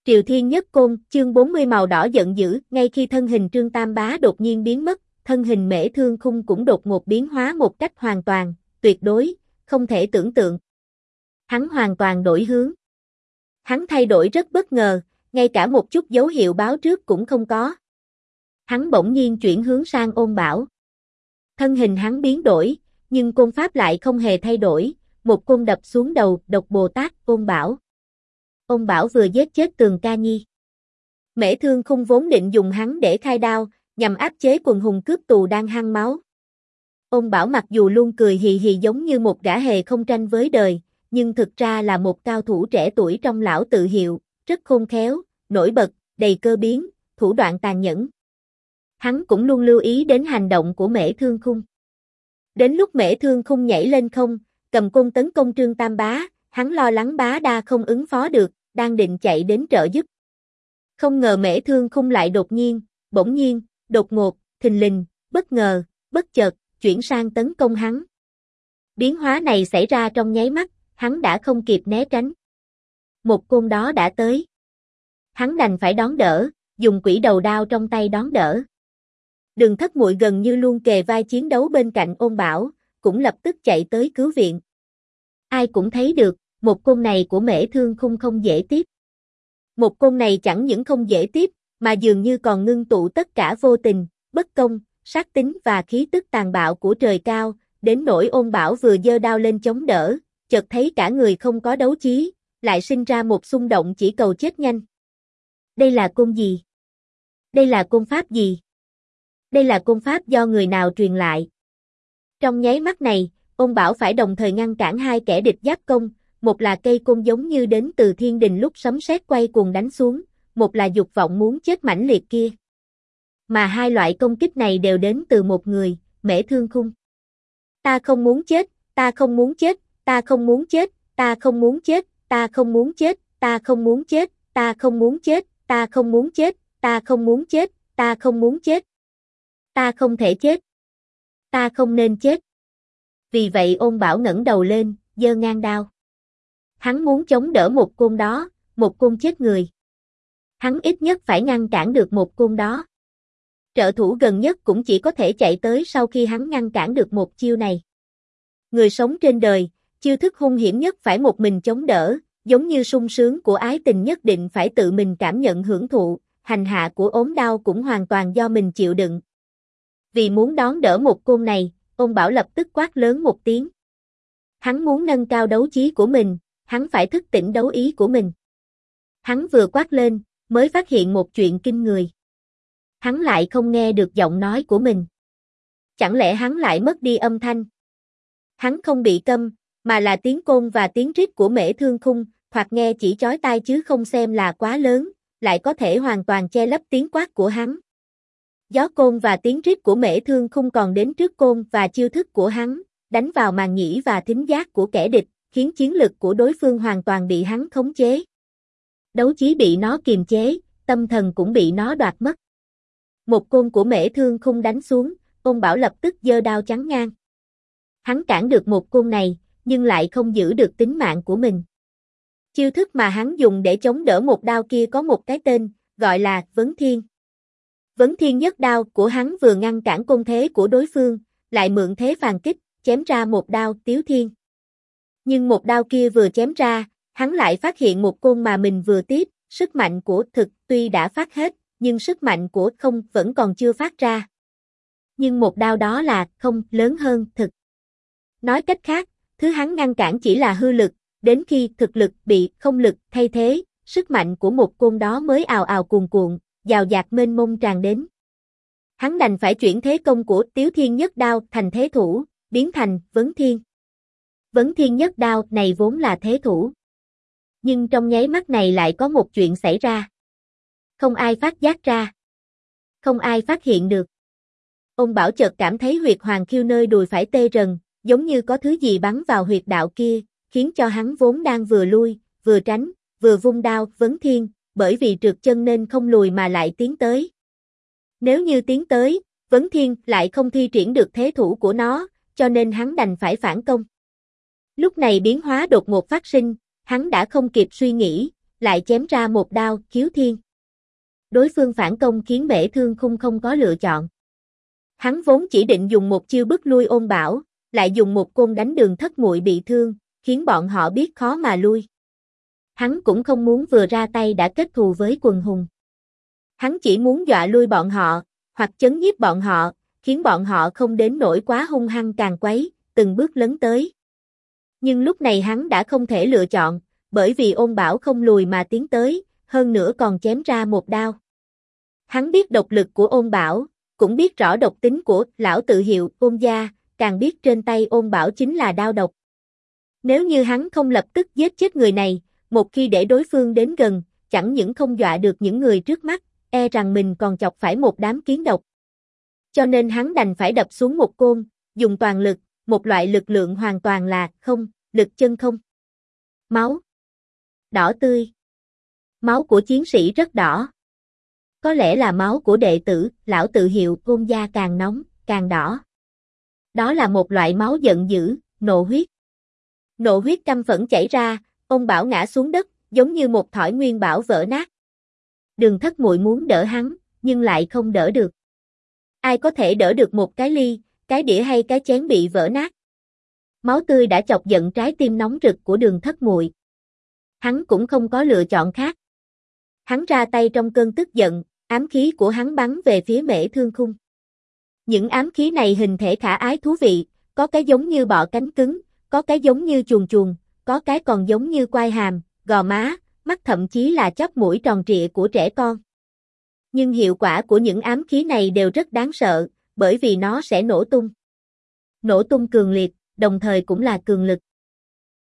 Triều Thiên Nhất Côn, chương 40 màu đỏ giận dữ, ngay khi thân hình Trương Tam Bá đột nhiên biến mất, thân hình Mễ Thương Khung cũng đột ngột biến hóa một cách hoàn toàn, tuyệt đối, không thể tưởng tượng. Hắn hoàn toàn đổi hướng. Hắn thay đổi rất bất ngờ, ngay cả một chút dấu hiệu báo trước cũng không có. Hắn bỗng nhiên chuyển hướng sang Ôn Bảo. Thân hình hắn biến đổi, nhưng côn pháp lại không hề thay đổi, một côn đập xuống đầu Độc Bồ Tát Ôn Bảo. Ôn Bảo vừa giết chết Tường Ca Nhi. Mễ Thương Khung vốn định dùng hắn để khai đao, nhằm áp chế quần hùng cướp tù đang hăng máu. Ôn Bảo mặc dù luôn cười hì hì giống như một gã hề không tranh với đời, nhưng thực ra là một cao thủ trẻ tuổi trong lão tự hiệu, rất khôn khéo, nổi bật, đầy cơ biến, thủ đoạn tàn nhẫn. Hắn cũng luôn lưu ý đến hành động của Mễ Thương Khung. Đến lúc Mễ Thương Khung nhảy lên không, cầm côn tấn công Trương Tam Bá, hắn lo lắng Bá Đa không ứng phó được, đang định chạy đến trợ giúp. Không ngờ Mễ Thương Khung lại đột nhiên, bỗng nhiên, đột ngột, thình lình, bất ngờ, bất chợt, chuyển sang tấn công hắn. Biến hóa này xảy ra trong nháy mắt, hắn đã không kịp né tránh. Một côn đó đã tới. Hắn đành phải đón đỡ, dùng quỷ đầu đao trong tay đón đỡ. Đường Thất Muội gần như luôn kề vai chiến đấu bên cạnh Ôn Bảo, cũng lập tức chạy tới cứu viện. Ai cũng thấy được, một côn này của Mễ Thương Khung không dễ tiếp. Một côn này chẳng những không dễ tiếp, mà dường như còn ngưng tụ tất cả vô tình, bất công, sát tính và khí tức tàn bạo của trời cao, đến nỗi Ôn Bảo vừa giơ đao lên chống đỡ, chợt thấy cả người không có đấu chí, lại sinh ra một xung động chỉ cầu chết nhanh. Đây là côn gì? Đây là côn pháp gì? Đây là côn pháp do người nào truyền lại? Trong nháy mắt này, Ôn Bảo phải đồng thời ngăn cản hai kẻ địch giáp công, một là cây côn giống như đến từ thiên đình lúc sấm sét quay cuồng đánh xuống, một là dục vọng muốn chết mãnh liệt kia. Mà hai loại công kích này đều đến từ một người, Mễ Thương Khung. Ta không muốn chết, ta không muốn chết, ta không muốn chết, ta không muốn chết, ta không muốn chết, ta không muốn chết, ta không muốn chết, ta không muốn chết, ta không muốn chết, ta không muốn chết. Ta không thể chết. Ta không nên chết. Vì vậy Ôn Bảo ngẩng đầu lên, giơ ngang đao. Hắn muốn chống đỡ một côn đó, một côn chết người. Hắn ít nhất phải ngăn cản được một côn đó. Trợ thủ gần nhất cũng chỉ có thể chạy tới sau khi hắn ngăn cản được một chiêu này. Người sống trên đời, chiêu thức hung hiểm nhất phải một mình chống đỡ, giống như sung sướng của ái tình nhất định phải tự mình cảm nhận hưởng thụ, hành hạ của ốm đau cũng hoàn toàn do mình chịu đựng. Vì muốn đón đỡ một côn này, Ôn Bảo lập tức quát lớn một tiếng. Hắn muốn nâng cao đấu trí của mình, hắn phải thức tỉnh đấu ý của mình. Hắn vừa quát lên, mới phát hiện một chuyện kinh người. Hắn lại không nghe được giọng nói của mình. Chẳng lẽ hắn lại mất đi âm thanh? Hắn không bị câm, mà là tiếng côn và tiếng rít của Mễ Thương Khung, thoạt nghe chỉ chói tai chứ không xem là quá lớn, lại có thể hoàn toàn che lấp tiếng quát của hắn. Gió côn và tiếng rít của Mễ Thương Khung còn đến trước côn và chiêu thức của hắn, đánh vào màng nhĩ và thính giác của kẻ địch, khiến chiến lực của đối phương hoàn toàn bị hắn khống chế. Đấu trí bị nó kiềm chế, tâm thần cũng bị nó đoạt mất. Một côn của Mễ Thương Khung đánh xuống, Ôn Bảo lập tức giơ đao chắn ngang. Hắn cản được một côn này, nhưng lại không giữ được tính mạng của mình. Chiêu thức mà hắn dùng để chống đỡ một đao kia có một cái tên, gọi là Vấn Thiên. Vấn Thiên nhất đao của hắn vừa ngăn cản côn thế của đối phương, lại mượn thế phàn kích, chém ra một đao Tiếu Thiên. Nhưng một đao kia vừa chém ra, hắn lại phát hiện một côn mà mình vừa tiếp, sức mạnh của thực tuy đã phát hết, nhưng sức mạnh của không vẫn còn chưa phát ra. Nhưng một đao đó là không lớn hơn thực. Nói cách khác, thứ hắn ngăn cản chỉ là hư lực, đến khi thực lực bị không lực thay thế, sức mạnh của một côn đó mới ào ào cuồn cuộn, dào dạt mênh mông tràn đến. Hắn đành phải chuyển thế công của Tiếu Thiên nhất đao thành thế thủ, biến thành Vấn Thiên. Vấn Thiên nhất đao này vốn là thế thủ. Nhưng trong nháy mắt này lại có một chuyện xảy ra. Không ai phát giác ra. Không ai phát hiện được. Ôn Bảo chợt cảm thấy huyệt hoàng khiêu nơi đùi phải tê rần, giống như có thứ gì bắn vào huyệt đạo kia, khiến cho hắn vốn đang vừa lui, vừa tránh, vừa vung đao Vấn Thiên, bởi vì trượt chân nên không lùi mà lại tiến tới. Nếu như tiến tới, Vấn Thiên lại không thi triển được thế thủ của nó, cho nên hắn đành phải phản công. Lúc này biến hóa đột ngột phát sinh, hắn đã không kịp suy nghĩ, lại chém ra một đao, khiếu thiên. Đối phương phản công khiến Mễ Thương Khung không có lựa chọn. Hắn vốn chỉ định dùng một chiêu bức lui Ôn Bảo, lại dùng một côn đánh Đường Thất Muội bị thương, khiến bọn họ biết khó mà lui. Hắn cũng không muốn vừa ra tay đã kết thù với quần hùng. Hắn chỉ muốn dọa lui bọn họ, hoặc chấn nhiếp bọn họ, khiến bọn họ không đến nỗi quá hung hăng càng quấy, từng bước lấn tới. Nhưng lúc này hắn đã không thể lựa chọn, bởi vì Ôn Bảo không lùi mà tiến tới, hơn nữa còn chém ra một đao. Hắn biết độc lực của Ôn Bảo, cũng biết rõ độc tính của lão tự hiệu Ôn gia, càng biết trên tay Ôn Bảo chính là đao độc. Nếu như hắn không lập tức giết chết người này, một khi để đối phương đến gần, chẳng những không dọa được những người trước mắt, e rằng mình còn chọc phải một đám kiến độc. Cho nên hắn đành phải đập xuống một côn, dùng toàn lực, một loại lực lượng hoàn toàn là không, lực chân không. Máu. Đỏ tươi. Máu của chiến sĩ rất đỏ. Có lẽ là máu của đệ tử, lão tự hiệu Ôn gia càng nóng, càng đỏ. Đó là một loại máu giận dữ, nộ huyết. Nộ huyết căm phẫn chảy ra, Ôn Bảo ngã xuống đất, giống như một thỏi nguyên bảo vỡ nát. Đường Thất Muội muốn đỡ hắn, nhưng lại không đỡ được. Ai có thể đỡ được một cái ly, cái đĩa hay cái chén bị vỡ nát? Máu tươi đã chọc giận trái tim nóng rực của Đường Thất Muội. Hắn cũng không có lựa chọn khác. Hắn ra tay trong cơn tức giận, ám khí của hắn bắn về phía Mễ Thương Khung. Những ám khí này hình thể khả ái thú vị, có cái giống như bọ cánh cứng, có cái giống như chuồn chuồn, có cái còn giống như quai hàm, gò má, mắt thậm chí là chóp mũi tròn trịa của trẻ con. Nhưng hiệu quả của những ám khí này đều rất đáng sợ, bởi vì nó sẽ nổ tung. Nổ tung cường liệt, đồng thời cũng là cường lực.